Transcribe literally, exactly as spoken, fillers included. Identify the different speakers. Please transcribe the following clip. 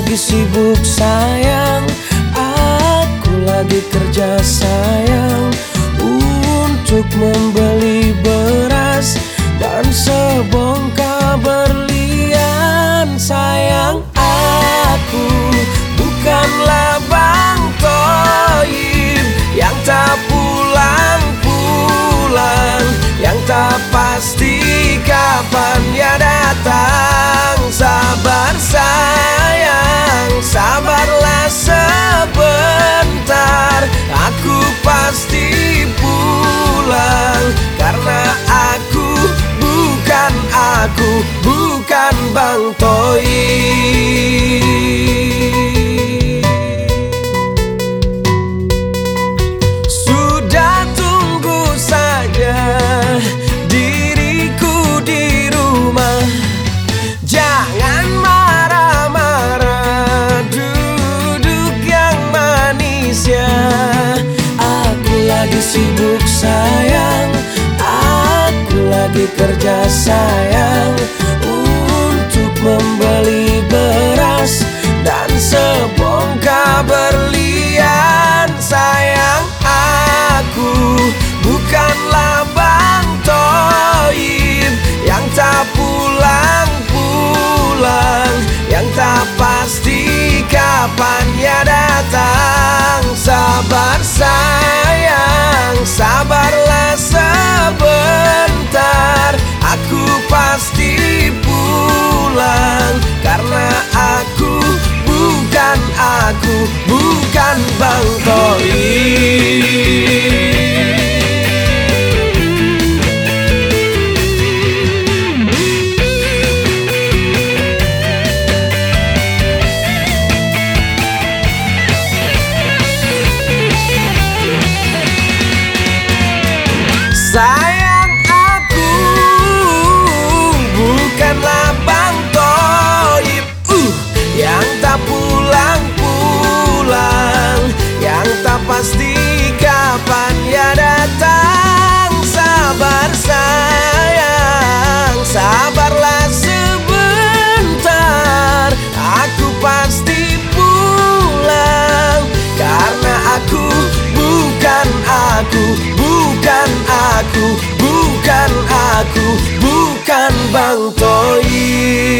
Speaker 1: lagi sibuk sayang, aku lagi kerja sayang, untuk membeli beras dan sebongkah berlian. Sayang, aku bukanlah Bang Toib yang tak pulang-pulang, yang tak pasti kapan dia datang. Sabar sayang, sabarlah sebentar, aku pasti pulang. Karena aku bukan aku, bukan Bang Toib. Sudah tunggu saja diriku di rumah, jangan marah-marah, duduk yang manis ya. Aku lagi sibuk sayang, aku lagi kerja sayang, untuk membeli beras dan sebongkah berlian. Sayang, aku bukanlah Bang Toib yang tak pulang-pulang, yang tak pasti kapan dia datang. Sabar sayang, sabarlah sebentar, aku pasti pulang. Karena aku bukan aku, bukan Bang Toib. Sayang, aku bukanlah Bang Toib uh, yang tak pulang-pulang, yang tak pasti kapan dia datang. Sabar sayang, sabarlah sebentar, aku pasti pulang. Karena aku bukan aku, bukan aku, bukan aku, bukan Bang Toib.